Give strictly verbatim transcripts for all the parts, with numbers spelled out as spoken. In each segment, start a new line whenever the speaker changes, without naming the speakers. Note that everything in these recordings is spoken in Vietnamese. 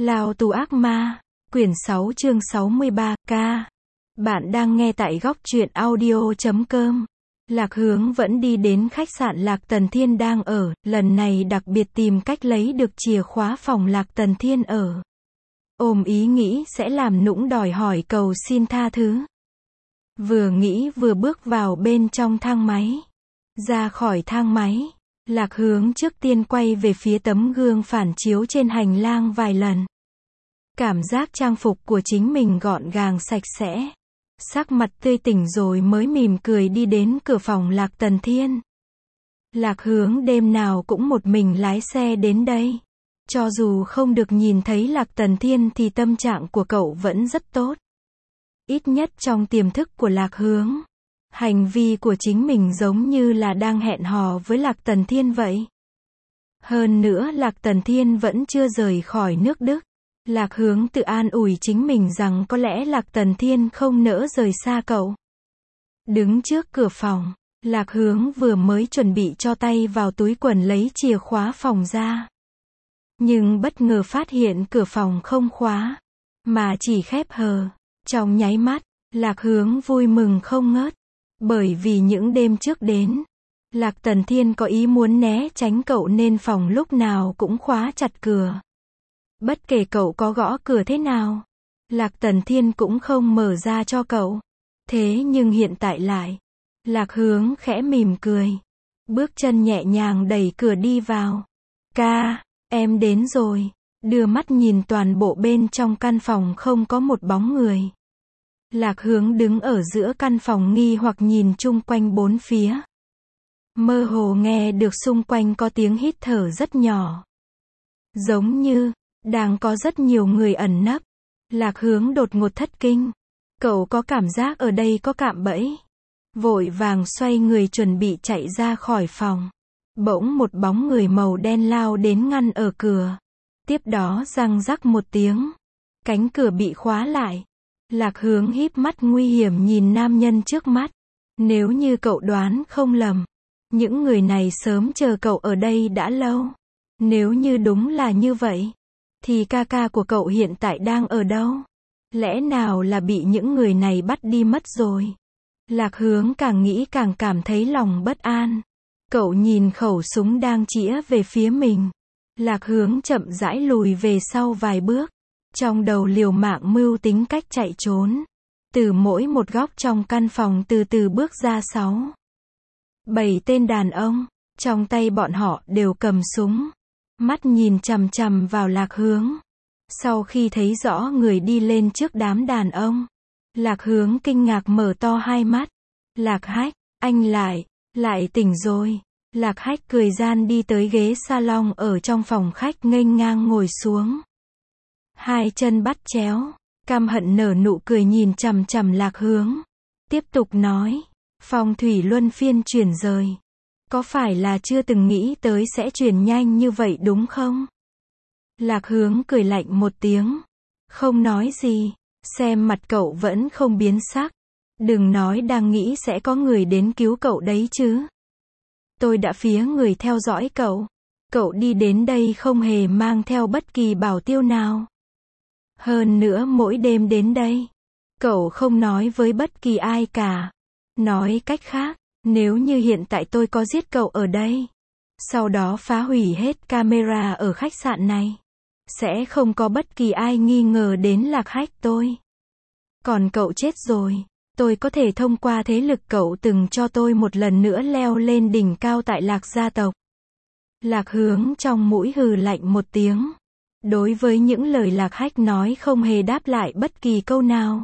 Lao tù ác ma, quyển sáu chương sáu mươi ba, K. Bạn đang nghe tại góc truyện audio chấm com. Lạc Hướng vẫn đi đến khách sạn Lạc Tần Thiên đang ở, lần này đặc biệt tìm cách lấy được chìa khóa phòng Lạc Tần Thiên ở. Ôm ý nghĩ sẽ làm nũng đòi hỏi cầu xin tha thứ. Vừa nghĩ vừa bước vào bên trong thang máy. Ra khỏi thang máy, Lạc Hướng trước tiên quay về phía tấm gương phản chiếu trên hành lang vài lần. Cảm giác trang phục của chính mình gọn gàng sạch sẽ. Sắc mặt tươi tỉnh rồi mới mỉm cười đi đến cửa phòng Lạc Tần Thiên. Lạc Hướng đêm nào cũng một mình lái xe đến đây. Cho dù không được nhìn thấy Lạc Tần Thiên thì tâm trạng của cậu vẫn rất tốt. Ít nhất trong tiềm thức của Lạc Hướng, hành vi của chính mình giống như là đang hẹn hò với Lạc Tần Thiên vậy. Hơn nữa Lạc Tần Thiên vẫn chưa rời khỏi nước Đức. Lạc Hướng tự an ủi chính mình rằng có lẽ Lạc Tần Thiên không nỡ rời xa cậu. Đứng trước cửa phòng, Lạc Hướng vừa mới chuẩn bị cho tay vào túi quần lấy chìa khóa phòng ra. Nhưng bất ngờ phát hiện cửa phòng không khóa, mà chỉ khép hờ. Trong nháy mắt, Lạc Hướng vui mừng không ngớt. Bởi vì những đêm trước đến, Lạc Tần Thiên có ý muốn né tránh cậu nên phòng lúc nào cũng khóa chặt cửa. Bất kể cậu có gõ cửa thế nào, Lạc Tần Thiên cũng không mở ra cho cậu. Thế nhưng hiện tại lại, Lạc Hướng khẽ mỉm cười, bước chân nhẹ nhàng đẩy cửa đi vào. Ca, em đến rồi. Đưa mắt nhìn toàn bộ bên trong căn phòng không có một bóng người. Lạc Hướng đứng ở giữa căn phòng nghi hoặc nhìn chung quanh bốn phía. Mơ hồ nghe được xung quanh có tiếng hít thở rất nhỏ. Giống như đang có rất nhiều người ẩn nấp. Lạc Hướng đột ngột thất kinh. Cậu có cảm giác ở đây có cạm bẫy. Vội vàng xoay người chuẩn bị chạy ra khỏi phòng. Bỗng một bóng người màu đen lao đến ngăn ở cửa. Tiếp đó răng rắc một tiếng. Cánh cửa bị khóa lại. Lạc Hướng híp mắt nguy hiểm nhìn nam nhân trước mắt. Nếu như cậu đoán không lầm, những người này sớm chờ cậu ở đây đã lâu. Nếu như đúng là như vậy, thì ca ca của cậu hiện tại đang ở đâu? Lẽ nào là bị những người này bắt đi mất rồi? Lạc Hướng càng nghĩ càng cảm thấy lòng bất an. Cậu nhìn khẩu súng đang chĩa về phía mình. Lạc Hướng chậm rãi lùi về sau vài bước. Trong đầu liều mạng mưu tính cách chạy trốn. Từ mỗi một góc trong căn phòng từ từ bước ra sáu, bảy tên đàn ông. Trong tay bọn họ đều cầm súng. Mắt nhìn chằm chằm vào Lạc Hướng. Sau khi thấy rõ người đi lên trước đám đàn ông, Lạc Hướng kinh ngạc mở to hai mắt. Lạc Hách, anh lại, lại tỉnh rồi. Lạc Hách cười gian đi tới ghế salon ở trong phòng khách nghênh ngang ngồi xuống. Hai chân bắt chéo, căm hận nở nụ cười nhìn chằm chằm Lạc Hướng. Tiếp tục nói, phong thủy luân phiên chuyển rời. Có phải là chưa từng nghĩ tới sẽ chuyển nhanh như vậy đúng không? Lạc Hướng cười lạnh một tiếng. Không nói gì, xem mặt cậu vẫn không biến sắc. Đừng nói đang nghĩ sẽ có người đến cứu cậu đấy chứ. Tôi đã phía người theo dõi cậu. Cậu đi đến đây không hề mang theo bất kỳ bảo tiêu nào. Hơn nữa mỗi đêm đến đây, cậu không nói với bất kỳ ai cả. Nói cách khác, nếu như hiện tại tôi có giết cậu ở đây, sau đó phá hủy hết camera ở khách sạn này, sẽ không có bất kỳ ai nghi ngờ đến Lạc Hách tôi. Còn cậu chết rồi, tôi có thể thông qua thế lực cậu từng cho tôi một lần nữa leo lên đỉnh cao tại Lạc gia tộc. Lạc Hướng trong mũi hừ lạnh một tiếng. Đối với những lời Lạc Hách nói không hề đáp lại bất kỳ câu nào,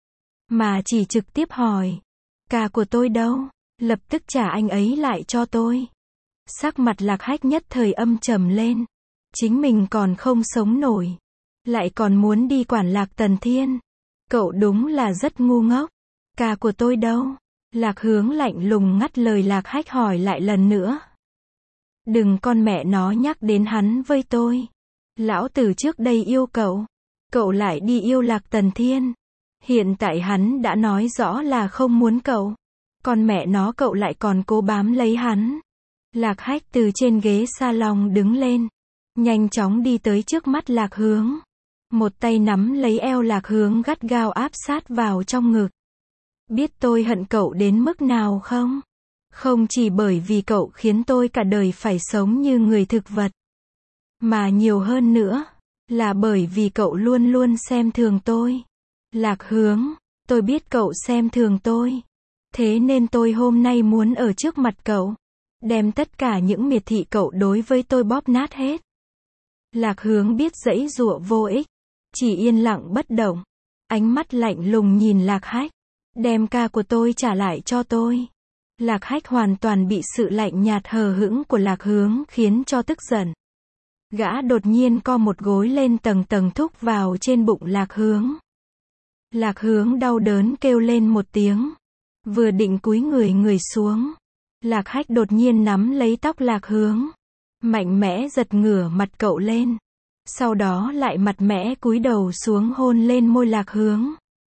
mà chỉ trực tiếp hỏi, ca của tôi đâu? Lập tức trả anh ấy lại cho tôi. Sắc mặt Lạc Hách nhất thời âm trầm lên. Chính mình còn không sống nổi, lại còn muốn đi quản Lạc Tần Thiên. Cậu đúng là rất ngu ngốc. Ca của tôi đâu? Lạc Hướng lạnh lùng ngắt lời Lạc Hách hỏi lại lần nữa. Đừng con mẹ nó nhắc đến hắn với tôi. Lão tử trước đây yêu cậu, cậu lại đi yêu Lạc Tần Thiên. Hiện tại hắn đã nói rõ là không muốn cậu. Con mẹ nó cậu lại còn cố bám lấy hắn. Lạc Hách từ trên ghế salon đứng lên, nhanh chóng đi tới trước mắt Lạc Hướng. Một tay nắm lấy eo Lạc Hướng gắt gao áp sát vào trong ngực. Biết tôi hận cậu đến mức nào không? Không chỉ bởi vì cậu khiến tôi cả đời phải sống như người thực vật. Mà nhiều hơn nữa, là bởi vì cậu luôn luôn xem thường tôi. Lạc Hướng, tôi biết cậu xem thường tôi. Thế nên tôi hôm nay muốn ở trước mặt cậu, đem tất cả những miệt thị cậu đối với tôi bóp nát hết. Lạc Hướng biết giãy giụa vô ích, chỉ yên lặng bất động. Ánh mắt lạnh lùng nhìn Lạc Hách. Đem ca của tôi trả lại cho tôi. Lạc Hách hoàn toàn bị sự lạnh nhạt hờ hững của Lạc Hướng khiến cho tức giận. Gã đột nhiên co một gối lên tầng tầng thúc vào trên bụng Lạc Hướng. Lạc Hướng đau đớn kêu lên một tiếng. Vừa định cúi người người xuống. Lạc Hách đột nhiên nắm lấy tóc Lạc Hướng. Mạnh mẽ giật ngửa mặt cậu lên. Sau đó lại mặt mẽ cúi đầu xuống hôn lên môi Lạc Hướng.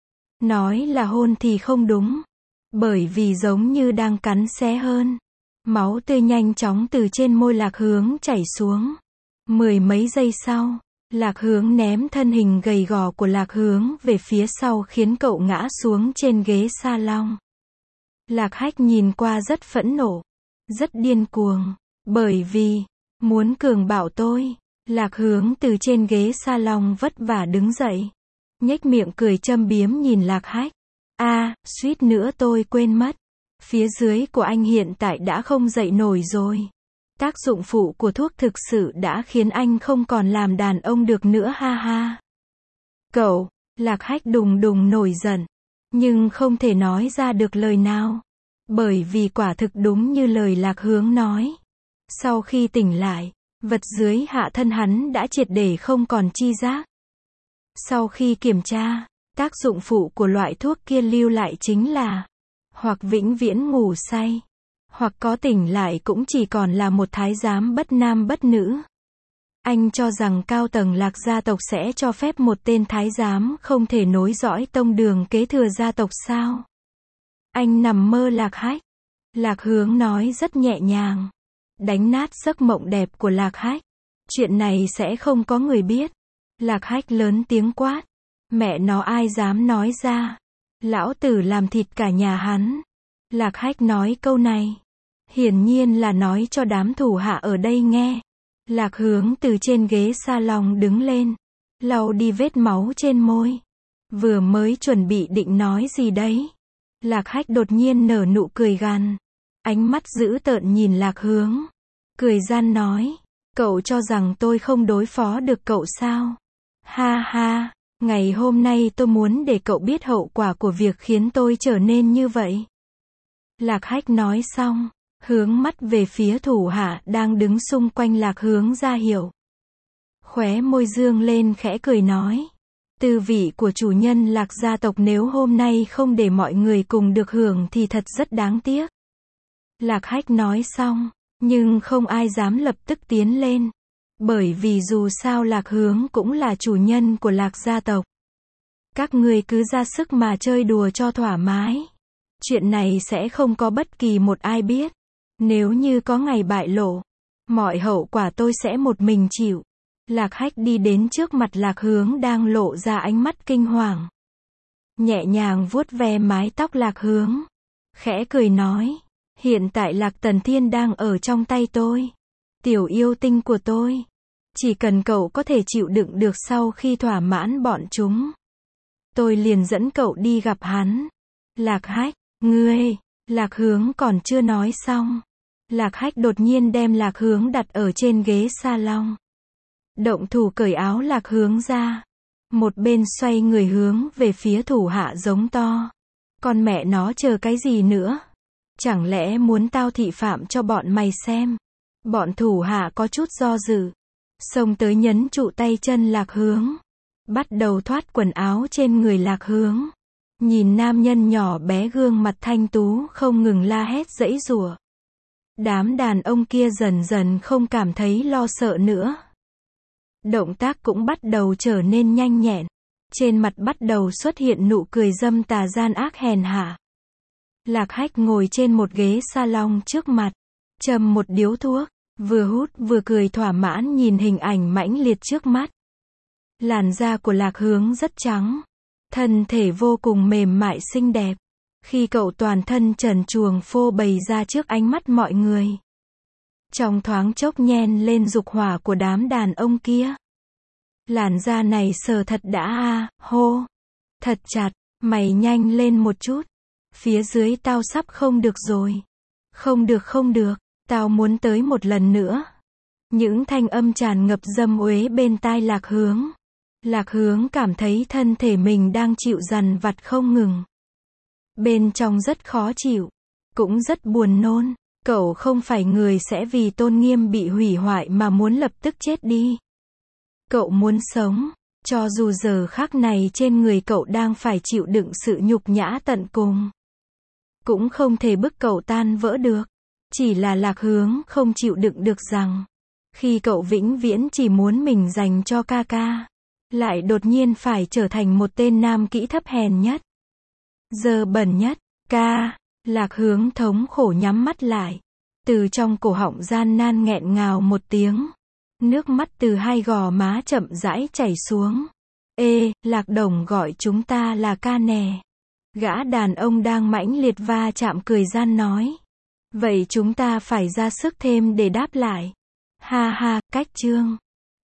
Nói là hôn thì không đúng. Bởi vì giống như đang cắn xé hơn. Máu tươi nhanh chóng từ trên môi Lạc Hướng chảy xuống. Mười mấy giây sau, Lạc Hướng ném thân hình gầy gò của Lạc Hướng về phía sau khiến cậu ngã xuống trên ghế salon. Lạc Hách nhìn qua rất phẫn nộ, rất điên cuồng, bởi vì muốn cường bạo tôi. Lạc Hướng từ trên ghế salon vất vả đứng dậy, nhếch miệng cười châm biếm nhìn Lạc Hách. A, à, suýt nữa tôi quên mất. Phía dưới của anh hiện tại đã không dậy nổi rồi. Tác dụng phụ của thuốc thực sự đã khiến anh không còn làm đàn ông được nữa ha ha. Cậu, Lạc Hách đùng đùng nổi giận, nhưng không thể nói ra được lời nào. Bởi vì quả thực đúng như lời Lạc Hướng nói. Sau khi tỉnh lại, vật dưới hạ thân hắn đã triệt để không còn chi giác. Sau khi kiểm tra, tác dụng phụ của loại thuốc kia lưu lại chính là hoặc vĩnh viễn ngủ say, hoặc có tỉnh lại cũng chỉ còn là một thái giám bất nam bất nữ. Anh cho rằng cao tầng Lạc gia tộc sẽ cho phép một tên thái giám không thể nối dõi tông đường kế thừa gia tộc sao? Anh nằm mơ Lạc Hách. Lạc Hướng nói rất nhẹ nhàng, đánh nát giấc mộng đẹp của Lạc Hách. Chuyện này sẽ không có người biết. Lạc Hách lớn tiếng quát. Mẹ nó ai dám nói ra. Lão tử làm thịt cả nhà hắn. Lạc Hách nói câu này, hiển nhiên là nói cho đám thủ hạ ở đây nghe. Lạc Hướng từ trên ghế salon đứng lên, lau đi vết máu trên môi. Vừa mới chuẩn bị định nói gì đấy. Lạc Hách đột nhiên nở nụ cười gằn. Ánh mắt dữ tợn nhìn Lạc Hướng. Cười gian nói, cậu cho rằng tôi không đối phó được cậu sao? Ha ha, ngày hôm nay tôi muốn để cậu biết hậu quả của việc khiến tôi trở nên như vậy. Lạc Hách nói xong, hướng mắt về phía thủ hạ đang đứng xung quanh Lạc Hướng ra hiệu. Khóe môi dương lên khẽ cười nói. Tư vị của chủ nhân Lạc gia tộc nếu hôm nay không để mọi người cùng được hưởng thì thật rất đáng tiếc. Lạc Hách nói xong, nhưng không ai dám lập tức tiến lên. Bởi vì dù sao Lạc Hướng cũng là chủ nhân của Lạc gia tộc. Các người cứ ra sức mà chơi đùa cho thoải mái. Chuyện này sẽ không có bất kỳ một ai biết. Nếu như có ngày bại lộ, mọi hậu quả tôi sẽ một mình chịu. Lạc Hách đi đến trước mặt Lạc Hướng đang lộ ra ánh mắt kinh hoàng. Nhẹ nhàng vuốt ve mái tóc Lạc Hướng. Khẽ cười nói. Hiện tại Lạc Tần Thiên đang ở trong tay tôi. Tiểu yêu tinh của tôi. Chỉ cần cậu có thể chịu đựng được sau khi thỏa mãn bọn chúng, tôi liền dẫn cậu đi gặp hắn. Lạc Hách, ngươi. Lạc Hướng còn chưa nói xong. Lạc Hách đột nhiên đem Lạc Hướng đặt ở trên ghế salon. Động thủ cởi áo Lạc Hướng ra. Một bên xoay người hướng về phía thủ hạ giống to. Con mẹ nó chờ cái gì nữa? Chẳng lẽ muốn tao thị phạm cho bọn mày xem? Bọn thủ hạ có chút do dự. Xông tới nhấn trụ tay chân Lạc Hướng. Bắt đầu thoát quần áo trên người Lạc Hướng. Nhìn nam nhân nhỏ bé gương mặt thanh tú không ngừng la hét giãy giụa. Đám đàn ông kia dần dần không cảm thấy lo sợ nữa. Động tác cũng bắt đầu trở nên nhanh nhẹn. Trên mặt bắt đầu xuất hiện nụ cười dâm tà gian ác hèn hạ. Lạc Hách ngồi trên một ghế salon trước mặt, châm một điếu thuốc, vừa hút vừa cười thỏa mãn nhìn hình ảnh mãnh liệt trước mắt. Làn da của Lạc Hướng rất trắng. Thân thể vô cùng mềm mại xinh đẹp. Khi cậu toàn thân trần truồng phô bày ra trước ánh mắt mọi người. Trong thoáng chốc nhen lên dục hỏa của đám đàn ông kia. Làn da này sờ thật đã à, hô. Thật chặt, mày nhanh lên một chút. Phía dưới tao sắp không được rồi. Không được không được, tao muốn tới một lần nữa. Những thanh âm tràn ngập dâm uế bên tai Lạc Hướng. Lạc Hướng cảm thấy thân thể mình đang chịu dằn vặt không ngừng. Bên trong rất khó chịu, cũng rất buồn nôn. Cậu không phải người sẽ vì tôn nghiêm bị hủy hoại mà muốn lập tức chết đi. Cậu muốn sống, cho dù giờ khắc này trên người cậu đang phải chịu đựng sự nhục nhã tận cùng. Cũng không thể bức cậu tan vỡ được. Chỉ là Lạc Hướng không chịu đựng được rằng, khi cậu vĩnh viễn chỉ muốn mình dành cho ca ca, lại đột nhiên phải trở thành một tên nam kỹ thấp hèn nhất, dơ bẩn nhất. Ca, Lạc Hướng thống khổ nhắm mắt lại. Từ trong cổ họng gian nan nghẹn ngào một tiếng. Nước mắt từ hai gò má chậm rãi chảy xuống. Ê, Lạc Đồng gọi chúng ta là ca nè. Gã đàn ông đang mãnh liệt va chạm cười gian nói. Vậy chúng ta phải ra sức thêm để đáp lại. Ha ha, cách chương.